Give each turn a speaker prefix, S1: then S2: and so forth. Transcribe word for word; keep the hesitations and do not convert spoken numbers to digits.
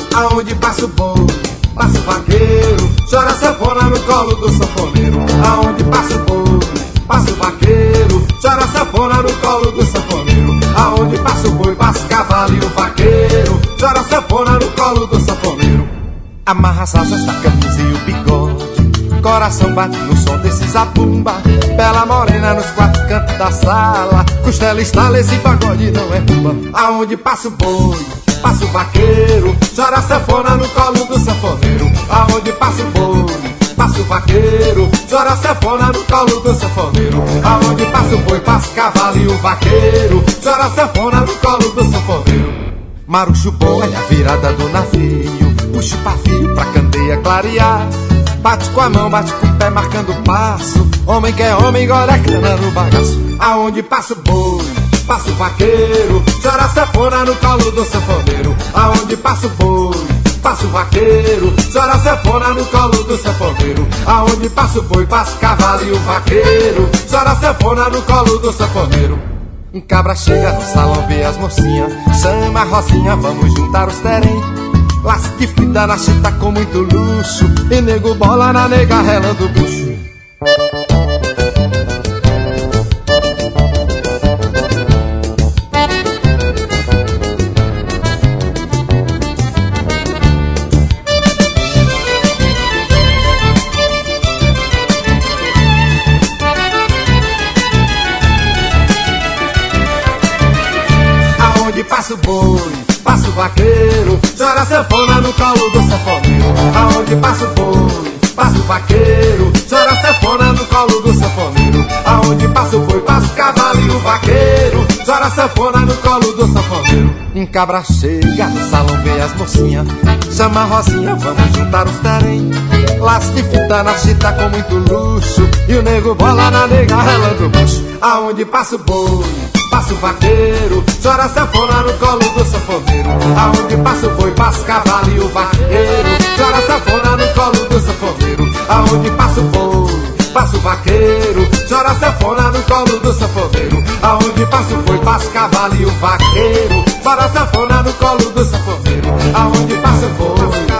S1: aonde passa o boi, passa o vaqueiro, chora sanfona no colo do sanfoneiro. Aonde passa o boi, passa o vaqueiro, chora sanfona no colo do sanfoneiro. Aonde passa o boi, passa o cavalo e o vaqueiro, chora sanfona no colo do sanfoneiro. Amarra as asas da camisa e o bigode, coração bate no som desse zabumba. Bela morena nos quatro cantos da sala, costela estala, esse pagode não é rumba. Aonde passa o boi, passa o vaqueiro, chora sanfona no colo do sanfoneiro. Aonde passa o boi, passa o vaqueiro, chora sanfona no colo do sanfoneiro. Aonde passa o boi, passa o cavalo e o vaqueiro, chora sanfona no colo do sanfoneiro. Marucho bom é a virada do navio, puxa o pavio pra candeia clarear. Bate com a mão, bate com o pé, marcando o passo. Homem que é homem, agora é cana no bagaço. Aonde passa o boi, passa o vaqueiro, chora sanfona no colo do sanfoneiro. Aonde passa o boi, passa o vaqueiro, chora sanfona no colo do sanfoneiro. Aonde passa o boi, passa o cavalo e o vaqueiro, chora sanfona no colo do sanfoneiro. Um cabra chega no salão, vê as mocinhas, chama a Rosinha, vamos juntar os terem. Laço de fita na chita com muito luxo, e nego bola na nega relando o bucho. Aonde passa o boi, passa o vaqueiro, chora sanfona no colo do sanfoneiro. Aonde passa o boi, passa o vaqueiro, chora sanfona no colo do sanfoneiro. Aonde passa o boi, passa o cavalo e o vaqueiro, chora sanfona no colo do sanfoneiro. Um cabra chega no salão, vê as mocinhas, chama a Rosinha, vamos juntar os terem. Laço de fita na chita com muito luxo, e o nego bola na nega relando o bucho. Aonde passa o boi, passa o vaqueiro, chora sanfona no colo do sanfoneiro. Aonde passa o boi, passa o cavalo e o vaqueiro, chora sanfona no colo do sanfoneiro. Aonde passa o boi, passa o vaqueiro, chora sanfona no colo do sanfoneiro. Aonde passa o boi, passa o cavalo e o vaqueiro, chora sanfona no colo do sanfoneiro. Aonde passa o boi,